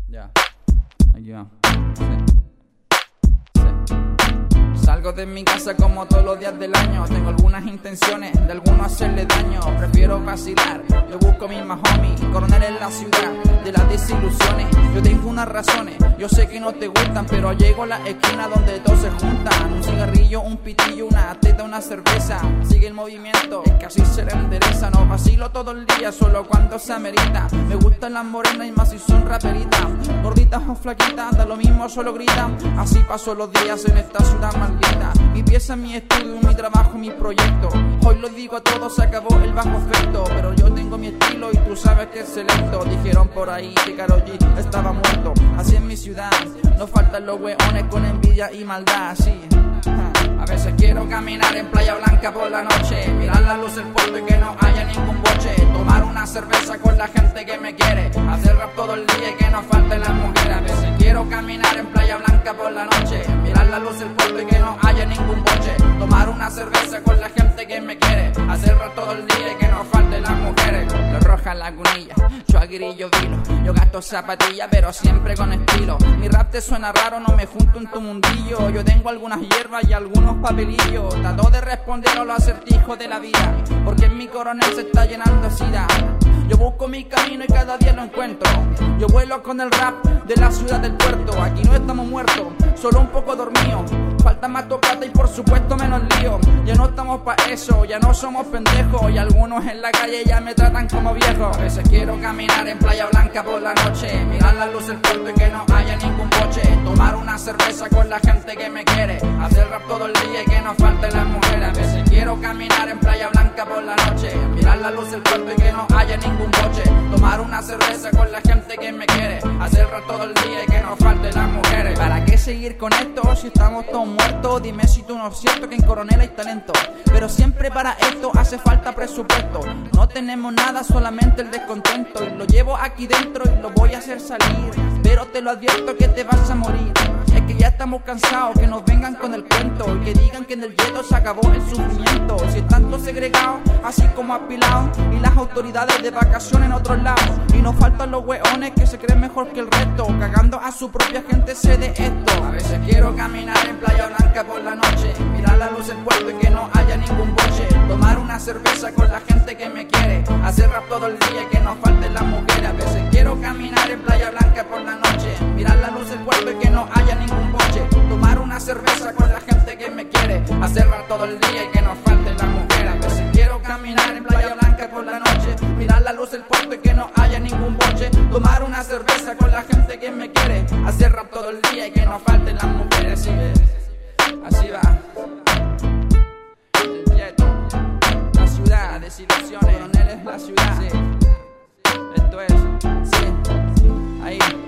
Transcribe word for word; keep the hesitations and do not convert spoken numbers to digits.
Ya, aquí va. Sí. Salgo de mi casa como todos los días del año. Tengo algunas intenciones de alguno hacerle daño. Prefiero vacilar, yo busco mis más homies. Coronel en la ciudad de las desilusiones. Yo tengo unas razones, yo sé que no te gustan, pero llego a la esquina donde todos se juntan. Un cigarrillo, un pitillo, una teta, una cerveza. Sigue el movimiento, es que así se le endereza. No vacilo todo el día, solo cuando se amerita. Me gustan las morenas y más si son raperitas. Gorditas o flaquitas, da lo mismo, solo gritan. Así paso los días en esta ciudad maldita. Mi pieza, mi estudio, mi trabajo, mi proyecto. Hoy lo digo a todos, se acabó el bajo efecto. Pero yo tengo mi estilo y tú sabes que es selecto. Dijeron por ahí que Karol G estaba muerto. Así en mi ciudad, no faltan los hueones con envidia y maldad, así. A veces quiero caminar en Playa Blanca por la noche, mirar la luz del puerto y que no haya ningún boche. Tomar una cerveza con la gente que me quiere, hacer rap todo el día y que no falten las mujeres. A veces quiero caminar en Playa Blanca por la noche, mirar la luz del puerto y que no haya ningún boche. Tomar una cerveza con la gente que me quiere, hacer rap todo el día y que no falten las mujeres. Los Rojas Lagunilla, yo aguirillo vino. Yo gasto zapatillas pero siempre con estilo. Mi rap te suena raro, no me junto en tu mundillo. Yo tengo algunas hierbas y algunos papelillos. Trato de responder a los acertijos de la vida, porque en mi coronel se está llenando de sida. Yo busco mi camino y cada día lo encuentro. Yo vuelo con el rap de la ciudad del puerto. Aquí no estamos muertos, solo un poco dormidos. Falta más tocata y por supuesto menos lío. Ya no estamos pa' eso, ya no somos pendejos. Y algunos en la calle ya me tratan como viejo. A veces quiero caminar en Playa Blanca por la noche, mirar la luz del puerto y que no haya ningún boche. Tomar una cerveza con la gente que me quiere, hacer rap todo el día y que no falten las mujeres. A veces quiero caminar en Playa Blanca por la noche, mirar la luz del puerto y que no haya ningún boche. Tomar una cerveza con la gente que me quiere, hacer rap todo el día y que no falten las mujeres. ¿Para qué seguir con esto si estamos todos muertos? Dime si tú no es cierto que en Coronel hay talento, pero siempre para esto hace falta presupuesto. No tenemos nada, solamente el descontento, y lo llevo aquí dentro y lo voy a hacer salir, pero te lo advierto que te vas a morir. Es que ya estamos cansados que nos vengan con el cuento y que digan que en el gueto se acabó el sufrimiento. Si es tanto segregado, así como apilado, y las autoridades de vacaciones en otros lados, y nos faltan los hueones que se creen mejor que el resto, cagando a su propia gente sé de esto. A veces quiero caminar en Playa Blanca por la noche, mirar la luz del puerto y que no haya ningún boche. Tomar una cerveza con la gente que me quiere, hacer rap todo el día y que no falten las mujeres. A veces quiero caminar en Playa Blanca por la noche, mirar la luz del puerto y que no haya ningún boche. Tomar una cerveza con la gente que me quiere, hacer rap todo el día y que no falten las mujeres. A veces quiero caminar en Playa Blanca por la noche, mirar la luz del puerto y que no haya ningún boche. Tomar una cerveza con la gente que me quiere, hacer rap todo el día y que no falten las mujeres. Sí, así va. El gueto, la ciudad, las desilusiones. Coronel es la ciudad. Sí. Esto es, sí, ahí.